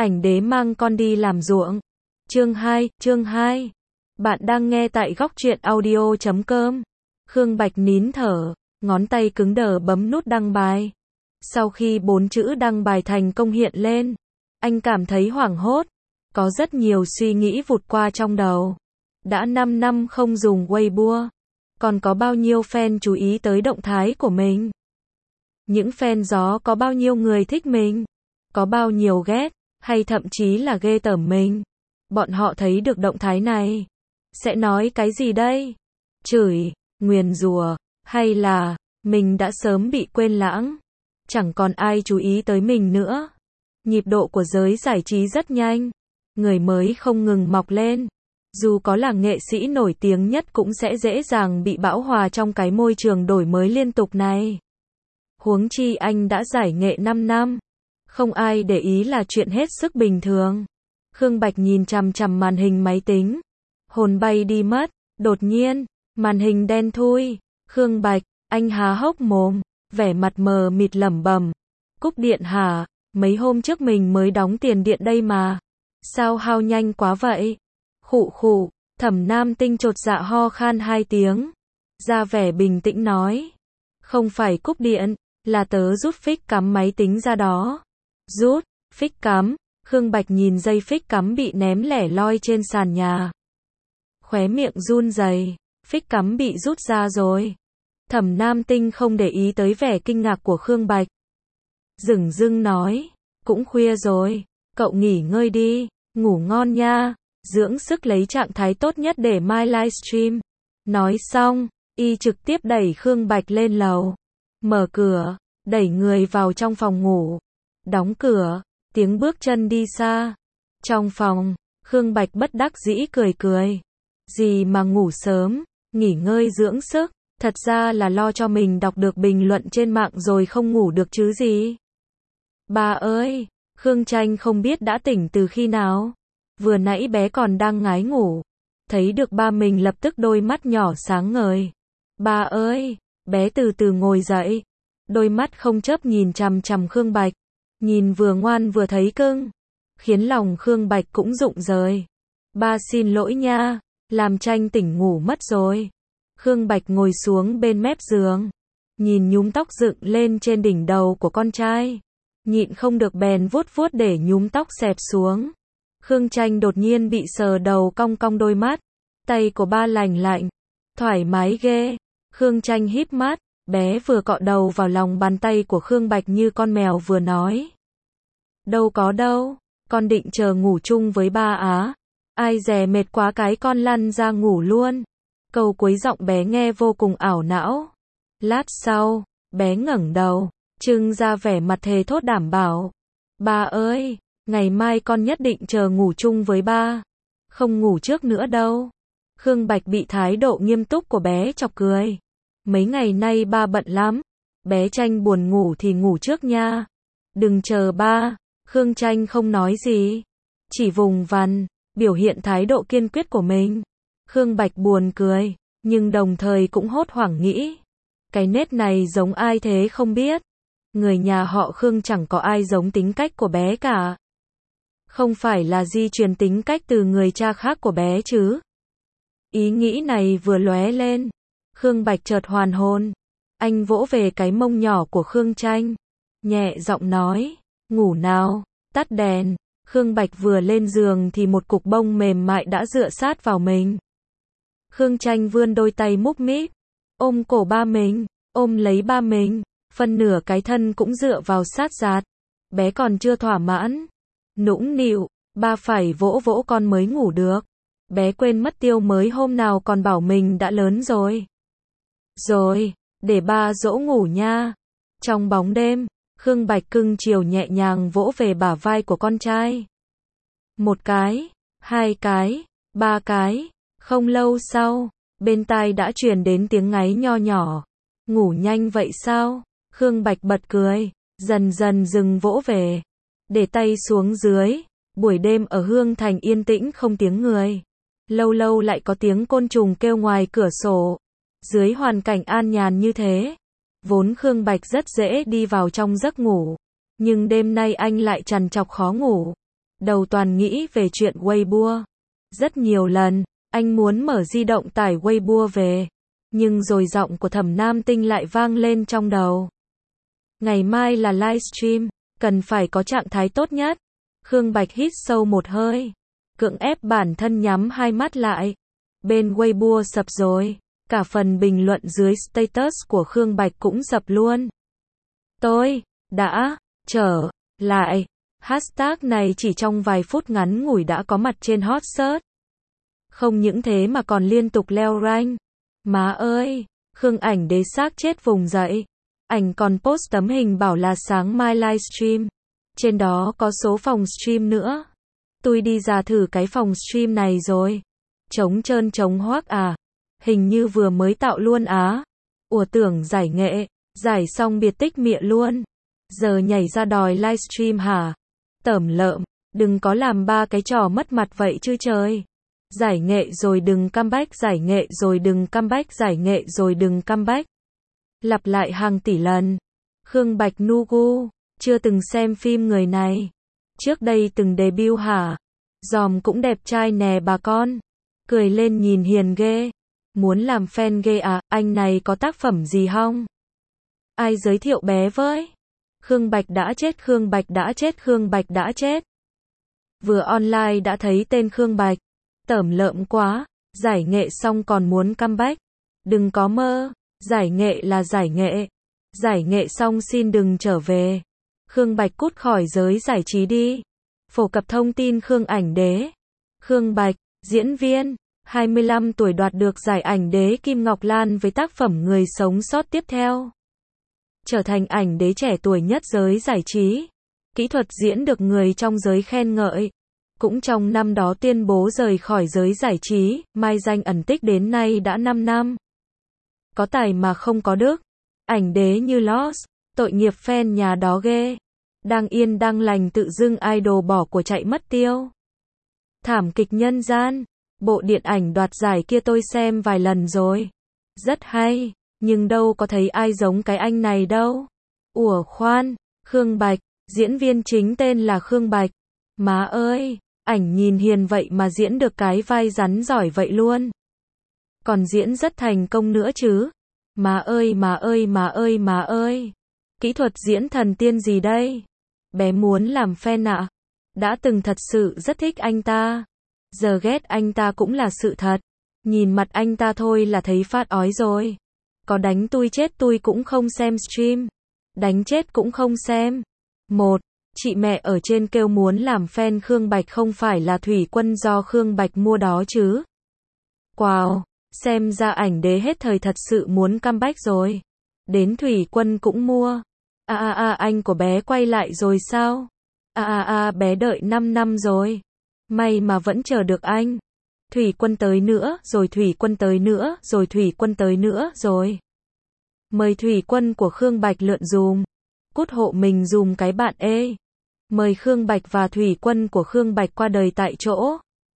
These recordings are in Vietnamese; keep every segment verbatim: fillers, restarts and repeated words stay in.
Ảnh đế mang con đi làm ruộng. Chương hai, chương hai. Bạn đang nghe tại góc truyện audio chấm com. Khương Bạch nín thở, ngón tay cứng đờ bấm nút đăng bài. Sau khi bốn chữ đăng bài thành công hiện lên, anh cảm thấy hoảng hốt. Có rất nhiều suy nghĩ vụt qua trong đầu. Đã năm năm không dùng Weibo. Còn có bao nhiêu fan chú ý tới động thái của mình? Những fan gió có bao nhiêu người thích mình? Có bao nhiêu ghét, hay thậm chí là ghê tởm mình? Bọn họ thấy được động thái này sẽ nói cái gì đây? Chửi, nguyền rủa, hay là mình đã sớm bị quên lãng? Chẳng còn ai chú ý tới mình nữa. Nhịp độ của giới giải trí rất nhanh. Người mới không ngừng mọc lên. Dù có là nghệ sĩ nổi tiếng nhất cũng sẽ dễ dàng bị bão hòa trong cái môi trường đổi mới liên tục này. Huống chi anh đã giải nghệ năm năm. Không ai để ý là chuyện hết sức bình thường. Khương Bạch nhìn chằm chằm màn hình máy tính. Hồn bay đi mất. Đột nhiên, màn hình đen thui. Khương Bạch, anh há hốc mồm, vẻ mặt mờ mịt lẩm bẩm. Cúp điện hả? Mấy hôm trước mình mới đóng tiền điện đây mà. Sao hao nhanh quá vậy? Khụ khụ, Thẩm Nam Tinh chột dạ ho khan hai tiếng. Ra vẻ bình tĩnh nói. Không phải cúp điện, là tớ rút phích cắm máy tính ra đó. Rút, phích cắm. Khương Bạch nhìn dây phích cắm bị ném lẻ loi trên sàn nhà. Khóe miệng run rẩy, phích cắm bị rút ra rồi. Thẩm Nam Tinh không để ý tới vẻ kinh ngạc của Khương Bạch. Dửng dưng nói, cũng khuya rồi, cậu nghỉ ngơi đi, ngủ ngon nha, dưỡng sức lấy trạng thái tốt nhất để mai livestream. Nói xong, y trực tiếp đẩy Khương Bạch lên lầu, mở cửa, đẩy người vào trong phòng ngủ, đóng cửa, tiếng bước chân đi xa. Trong phòng, Khương Bạch bất đắc dĩ cười cười. Gì mà ngủ sớm, nghỉ ngơi dưỡng sức, thật ra là lo cho mình đọc được bình luận trên mạng rồi không ngủ được chứ gì. Ba ơi, Khương Tranh không biết đã tỉnh từ khi nào. Vừa nãy bé còn đang ngái ngủ. Thấy được ba mình lập tức đôi mắt nhỏ sáng ngời. Ba ơi, bé từ từ ngồi dậy. Đôi mắt không chớp nhìn chằm chằm Khương Bạch. Nhìn vừa ngoan vừa thấy cưng. Khiến lòng Khương Bạch cũng rụng rời. Ba xin lỗi nha, làm Tranh tỉnh ngủ mất rồi. Khương Bạch ngồi xuống bên mép giường. Nhìn nhúm tóc dựng lên trên đỉnh đầu của con trai. Nhịn không được bèn vuốt vuốt để nhúm tóc xẹp xuống. Khương Tranh đột nhiên bị sờ đầu cong cong đôi mắt. Tay của ba lành lạnh. Thoải mái ghê. Khương Tranh híp mắt. Bé vừa cọ đầu vào lòng bàn tay của Khương Bạch như con mèo vừa nói. Đâu có đâu. Con định chờ ngủ chung với ba á. Ai dè mệt quá cái con lăn ra ngủ luôn. Câu cuối giọng bé nghe vô cùng ảo não. Lát sau, bé ngẩng đầu, trưng ra vẻ mặt thề thốt đảm bảo. Ba ơi, ngày mai con nhất định chờ ngủ chung với ba. Không ngủ trước nữa đâu. Khương Bạch bị thái độ nghiêm túc của bé chọc cười. Mấy ngày nay ba bận lắm. Bé Tranh buồn ngủ thì ngủ trước nha. Đừng chờ ba. Khương Tranh không nói gì. Chỉ vùng vằng, biểu hiện thái độ kiên quyết của mình. Khương Bạch buồn cười, nhưng đồng thời cũng hốt hoảng nghĩ. Cái nết này giống ai thế không biết. Người nhà họ Khương chẳng có ai giống tính cách của bé cả. Không phải là di truyền tính cách từ người cha khác của bé chứ. Ý nghĩ này vừa lóe lên. Khương Bạch chợt hoàn hồn. Anh vỗ về cái mông nhỏ của Khương Tranh. Nhẹ giọng nói, ngủ nào, tắt đèn. Khương Bạch vừa lên giường thì một cục bông mềm mại đã dựa sát vào mình. Khương Tranh vươn đôi tay múc míp, ôm cổ ba mình, ôm lấy ba mình, phân nửa cái thân cũng dựa vào sát giạt. Bé còn chưa thỏa mãn, nũng nịu, ba phải vỗ vỗ con mới ngủ được. Bé quên mất tiêu mới hôm nào còn bảo mình đã lớn rồi. Rồi, để ba dỗ ngủ nha. Trong bóng đêm, Khương Bạch cưng chiều nhẹ nhàng vỗ về bả vai của con trai. Một cái, hai cái, ba cái. Không lâu sau, bên tai đã truyền đến tiếng ngáy nho nhỏ. Ngủ nhanh vậy sao? Khương Bạch bật cười, dần dần dừng vỗ về. Để tay xuống dưới. Buổi đêm ở Hương Thành yên tĩnh không tiếng người. Lâu lâu lại có tiếng côn trùng kêu ngoài cửa sổ. Dưới hoàn cảnh an nhàn như thế, vốn Khương Bạch rất dễ đi vào trong giấc ngủ. Nhưng đêm nay anh lại trằn trọc khó ngủ. đầu toàn nghĩ về chuyện Weibo. Rất nhiều lần, anh muốn mở di động tải Weibo về, nhưng rồi giọng của Thẩm Nam Tinh lại vang lên trong đầu. Ngày mai là livestream, cần phải có trạng thái tốt nhất. Khương Bạch hít sâu một hơi, cưỡng ép bản thân nhắm hai mắt lại. Bên Weibo sập rồi, cả phần bình luận dưới status của Khương Bạch cũng sập luôn. Tôi đã trở lại. Hashtag này chỉ trong vài phút ngắn ngủi đã có mặt trên hot search. Không những thế mà còn liên tục leo rank. Má ơi, Khương Ảnh Đế xác chết vùng dậy. Ảnh còn post tấm hình bảo là sáng mai livestream. Trên đó có số phòng stream nữa. Tôi đi ra thử cái phòng stream này rồi. Trống trơn trống hoác à. Hình như vừa mới tạo luôn á. Ủa tưởng giải nghệ, giải xong biệt tích mịa luôn. Giờ nhảy ra đòi livestream hả? Tởm lợm, đừng có làm ba cái trò mất mặt vậy chứ trời. Giải nghệ rồi đừng comeback, giải nghệ rồi đừng comeback, giải nghệ rồi đừng comeback. Lặp lại hàng tỷ lần. Khương Bạch Nugu, chưa từng xem phim người này. Trước đây từng debut hả? Dòm cũng đẹp trai nè bà con. Cười lên nhìn hiền ghê. Muốn làm fan ghê à, anh này có tác phẩm gì không? Ai giới thiệu bé với? Khương Bạch đã chết, Khương Bạch đã chết, Khương Bạch đã chết. Vừa online đã thấy tên Khương Bạch. Tởm lợm quá, giải nghệ xong còn muốn comeback. Đừng có mơ, giải nghệ là giải nghệ. Giải nghệ xong xin đừng trở về. Khương Bạch cút khỏi giới giải trí đi. Phổ cập thông tin Khương Ảnh Đế. Khương Bạch, diễn viên, hai mươi lăm tuổi đoạt được giải Ảnh Đế Kim Ngọc Lan với tác phẩm Người Sống Sót tiếp theo. Trở thành ảnh đế trẻ tuổi nhất giới giải trí. Kỹ thuật diễn được người trong giới khen ngợi. Cũng trong năm đó tuyên bố rời khỏi giới giải trí, mai danh ẩn tích đến nay đã năm năm. Có tài mà không có đức. Ảnh đế như Lost, tội nghiệp fan nhà đó ghê. Đang yên đang lành tự dưng idol bỏ của chạy mất tiêu. Thảm kịch nhân gian, bộ điện ảnh đoạt giải kia tôi xem vài lần rồi. Rất hay, nhưng đâu có thấy ai giống cái anh này đâu. Ủa khoan, Khương Bạch, diễn viên chính tên là Khương Bạch. Má ơi, ảnh nhìn hiền vậy mà diễn được cái vai rắn giỏi vậy luôn. Còn diễn rất thành công nữa chứ. Má ơi má ơi má ơi má ơi. Kỹ thuật diễn thần tiên gì đây? Bé muốn làm fan ạ. À? Đã từng thật sự rất thích anh ta. Giờ ghét anh ta cũng là sự thật. Nhìn mặt anh ta thôi là thấy phát ói rồi. Có đánh tôi chết tôi cũng không xem stream. Đánh chết cũng không xem. Một, chị mẹ ở trên kêu muốn làm fan Khương Bạch không phải là Thủy Quân do Khương Bạch mua đó chứ. Wow, xem ra ảnh đế hết thời thật sự muốn comeback rồi. Đến Thủy Quân cũng mua. À à à anh của bé quay lại rồi sao? À à à bé đợi năm năm rồi. May mà vẫn chờ được anh. Thủy Quân tới nữa, rồi Thủy Quân tới nữa, rồi Thủy Quân tới nữa, rồi. Mời Thủy Quân của Khương Bạch lượn dùm. Cút hộ mình dùm cái bạn ê. Mời Khương Bạch và Thủy Quân của Khương Bạch qua đời tại chỗ.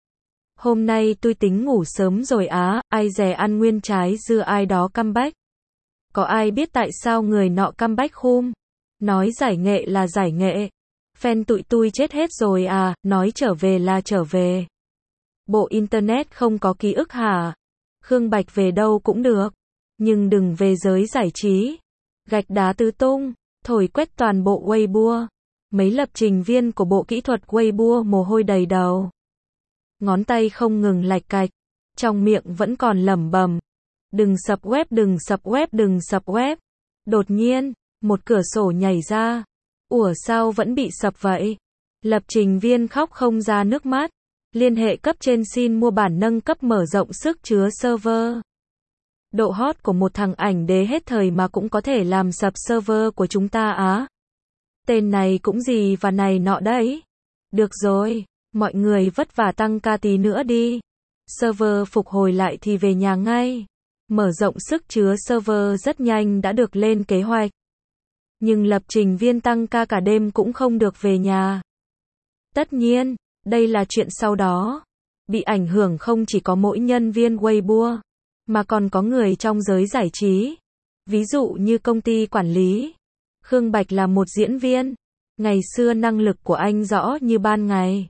Hôm nay tôi tính ngủ sớm rồi á, ai dè ăn nguyên trái dưa ai đó comeback. Có ai biết tại sao người nọ comeback khum? Nói giải nghệ là giải nghệ. Fan tụi tôi chết hết rồi à, nói trở về là trở về. Bộ internet không có ký ức hả? Khương Bạch về đâu cũng được. Nhưng đừng về giới giải trí. Gạch đá tứ tung, thổi quét toàn bộ Weibo. Mấy lập trình viên của bộ kỹ thuật Weibo mồ hôi đầy đầu. Ngón tay không ngừng lạch cạch. Trong miệng vẫn còn lẩm bẩm. Đừng sập web, đừng sập web, đừng sập web. Đột nhiên, một cửa sổ nhảy ra. Ủa sao vẫn bị sập vậy? Lập trình viên khóc không ra nước mắt. Liên hệ cấp trên xin mua bản nâng cấp mở rộng sức chứa server. Độ hot của một thằng ảnh đế hết thời mà cũng có thể làm sập server của chúng ta á. Tên này cũng gì và này nọ đấy. Được rồi, mọi người vất vả tăng ca tí nữa đi. Server phục hồi lại thì về nhà ngay. Mở rộng sức chứa server rất nhanh đã được lên kế hoạch. Nhưng lập trình viên tăng ca cả đêm cũng không được về nhà. Tất nhiên, đây là chuyện sau đó. Bị ảnh hưởng không chỉ có mỗi nhân viên Weibo, mà còn có người trong giới giải trí. Ví dụ như công ty quản lý. Khương Bạch là một diễn viên. Ngày xưa năng lực của anh rõ như ban ngày.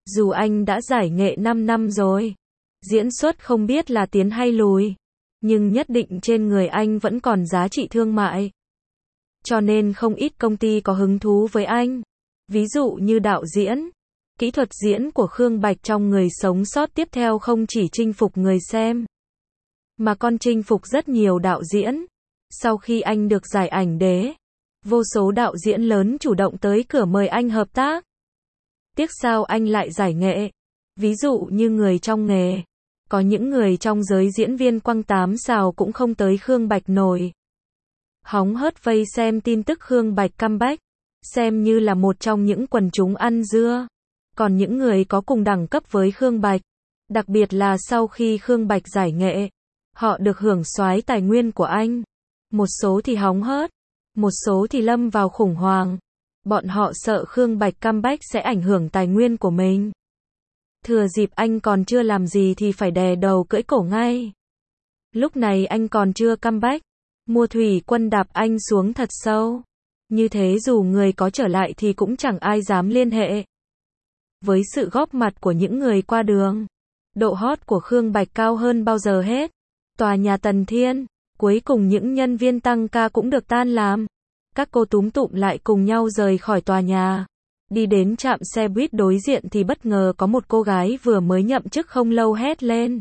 Dù anh đã giải nghệ năm năm rồi, diễn xuất không biết là tiến hay lùi, nhưng nhất định trên người anh vẫn còn giá trị thương mại. Cho nên không ít công ty có hứng thú với anh. Ví dụ như đạo diễn, kỹ thuật diễn của Khương Bạch trong Người Sống Sót tiếp theo không chỉ chinh phục người xem, mà còn chinh phục rất nhiều đạo diễn. Sau khi anh được giải ảnh đế, vô số đạo diễn lớn chủ động tới cửa mời anh hợp tác. Tiếc sao anh lại giải nghệ. Ví dụ như người trong nghề, có những người trong giới diễn viên quăng tám xào cũng không tới Khương Bạch nổi. Hóng hớt vây xem tin tức Khương Bạch comeback, xem như là một trong những quần chúng ăn dưa. Còn những người có cùng đẳng cấp với Khương Bạch, đặc biệt là sau khi Khương Bạch giải nghệ, họ được hưởng soái tài nguyên của anh. Một số thì hóng hớt, một số thì lâm vào khủng hoảng. Bọn họ sợ Khương Bạch comeback sẽ ảnh hưởng tài nguyên của mình. Thừa dịp anh còn chưa làm gì thì phải đè đầu cưỡi cổ ngay. Lúc này anh còn chưa comeback, mua thủy quân đạp anh xuống thật sâu. Như thế dù người có trở lại thì cũng chẳng ai dám liên hệ. Với sự góp mặt của những người qua đường, độ hot của Khương Bạch cao hơn bao giờ hết. Tòa nhà Tần Thiên, cuối cùng những nhân viên tăng ca cũng được tan làm. Các cô túm tụm lại cùng nhau rời khỏi tòa nhà. Đi đến trạm xe buýt đối diện thì bất ngờ có một cô gái vừa mới nhậm chức không lâu hét lên.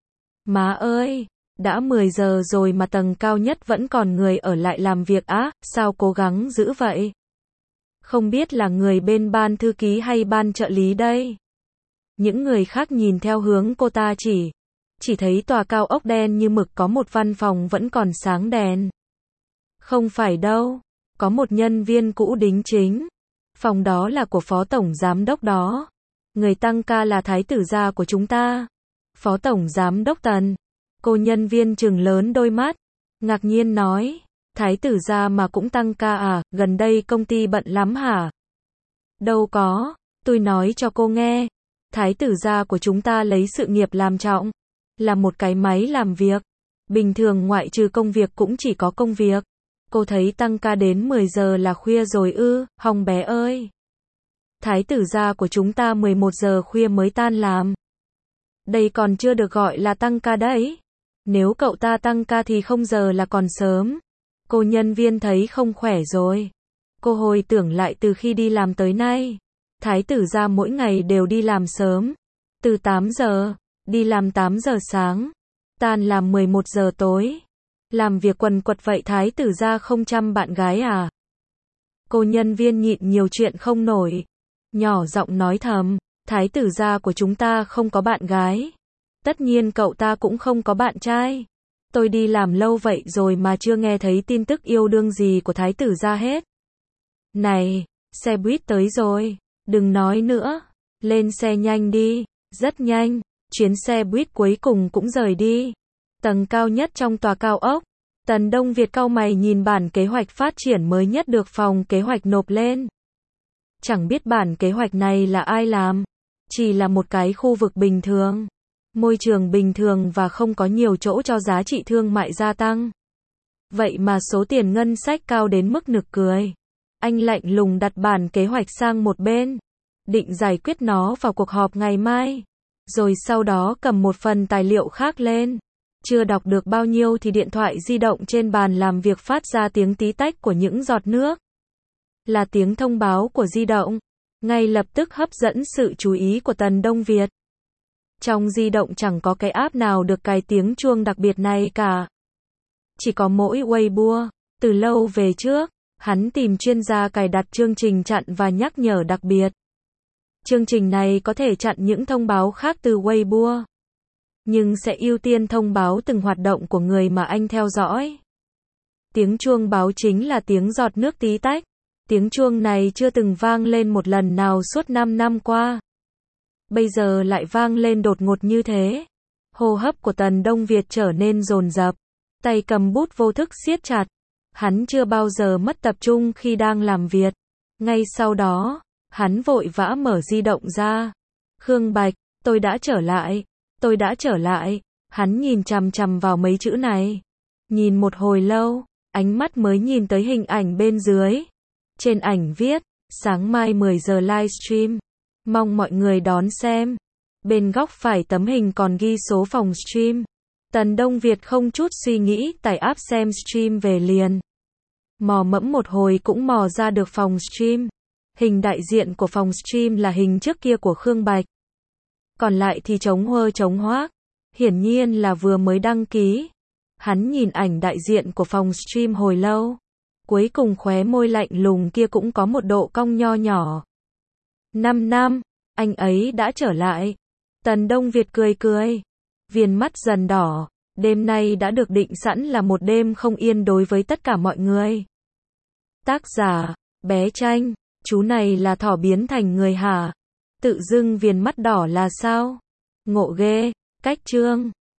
Má ơi, đã mười giờ rồi mà tầng cao nhất vẫn còn người ở lại làm việc á, sao cố gắng dữ vậy? Không biết là người bên ban thư ký hay ban trợ lý đây? Những người khác nhìn theo hướng cô ta chỉ, chỉ thấy tòa cao ốc đen như mực có một văn phòng vẫn còn sáng đèn. Không phải đâu, có một nhân viên cũ đính chính. Phòng đó là của phó tổng giám đốc đó. Người tăng ca là thái tử gia của chúng ta. Phó tổng giám đốc Tần. Cô nhân viên trừng lớn đôi mắt, ngạc nhiên nói, thái tử gia mà cũng tăng ca à, gần đây công ty bận lắm hả? Đâu có, tôi nói cho cô nghe, thái tử gia của chúng ta lấy sự nghiệp làm trọng, là một cái máy làm việc. Bình thường ngoại trừ công việc cũng chỉ có công việc. Cô thấy tăng ca đến mười giờ là khuya rồi ư, Hồng bé ơi. Thái tử gia của chúng ta mười một giờ khuya mới tan làm. Đây còn chưa được gọi là tăng ca đấy. Nếu cậu ta tăng ca thì không giờ là còn sớm. Cô nhân viên thấy không khỏe rồi. Cô hồi tưởng lại từ khi đi làm tới nay. Thái tử gia mỗi ngày đều đi làm sớm. Từ tám giờ, đi làm tám giờ sáng. Tan làm mười một giờ tối. Làm việc quần quật vậy thái tử gia không chăm bạn gái à? Cô nhân viên nhịn nhiều chuyện không nổi. Nhỏ giọng nói thầm, thái tử gia của chúng ta không có bạn gái. Tất nhiên cậu ta cũng không có bạn trai. Tôi đi làm lâu vậy rồi mà chưa nghe thấy tin tức yêu đương gì của thái tử gia hết. Này, xe buýt tới rồi, đừng nói nữa. Lên xe nhanh đi, rất nhanh, chuyến xe buýt cuối cùng cũng rời đi. Tầng cao nhất trong tòa cao ốc. Tần Đông Việt cau mày nhìn bản kế hoạch phát triển mới nhất được phòng kế hoạch nộp lên. Chẳng biết bản kế hoạch này là ai làm. Chỉ là một cái khu vực bình thường. Môi trường bình thường và không có nhiều chỗ cho giá trị thương mại gia tăng. Vậy mà số tiền ngân sách cao đến mức nực cười. Anh lạnh lùng đặt bản kế hoạch sang một bên. Định giải quyết nó vào cuộc họp ngày mai. Rồi sau đó cầm một phần tài liệu khác lên. Chưa đọc được bao nhiêu thì điện thoại di động trên bàn làm việc phát ra tiếng tí tách của những giọt nước. Là tiếng thông báo của di động. Ngay lập tức hấp dẫn sự chú ý của Tần Đông Việt. Trong di động chẳng có cái app nào được cài tiếng chuông đặc biệt này cả. Chỉ có mỗi Weibo. Từ lâu về trước, hắn tìm chuyên gia cài đặt chương trình chặn và nhắc nhở đặc biệt. Chương trình này có thể chặn những thông báo khác từ Weibo. Nhưng sẽ ưu tiên thông báo từng hoạt động của người mà anh theo dõi. Tiếng chuông báo chính là tiếng giọt nước tí tách. Tiếng chuông này chưa từng vang lên một lần nào suốt năm năm qua. Bây giờ lại vang lên đột ngột như thế. Hô hấp của Tần Đông Việt trở nên dồn dập. Tay cầm bút vô thức siết chặt. Hắn chưa bao giờ mất tập trung khi đang làm việc. Ngay sau đó, hắn vội vã mở di động ra. Khương Bạch, tôi đã trở lại. Tôi đã trở lại. Hắn nhìn chằm chằm vào mấy chữ này. Nhìn một hồi lâu, ánh mắt mới nhìn tới hình ảnh bên dưới. Trên ảnh viết, sáng mai mười giờ livestream. Mong mọi người đón xem. Bên góc phải tấm hình còn ghi số phòng stream. Tần Đông Việt không chút suy nghĩ tải app xem stream về liền. Mò mẫm một hồi cũng mò ra được phòng stream. Hình đại diện của phòng stream là hình trước kia của Khương Bạch. Còn lại thì trống huơ trống hoác. Hiển nhiên là vừa mới đăng ký. Hắn nhìn ảnh đại diện của phòng stream hồi lâu. Cuối cùng khóe môi lạnh lùng kia cũng có một độ cong nho nhỏ. Năm năm, anh ấy đã trở lại. Tần Đông Việt cười cười. Viền mắt dần đỏ. Đêm nay đã được định sẵn là một đêm không yên đối với tất cả mọi người. Tác giả, bé Tranh. Chú này là thỏ biến thành người hả? Tự dưng viền mắt đỏ là sao? Ngộ ghê. Cách chương.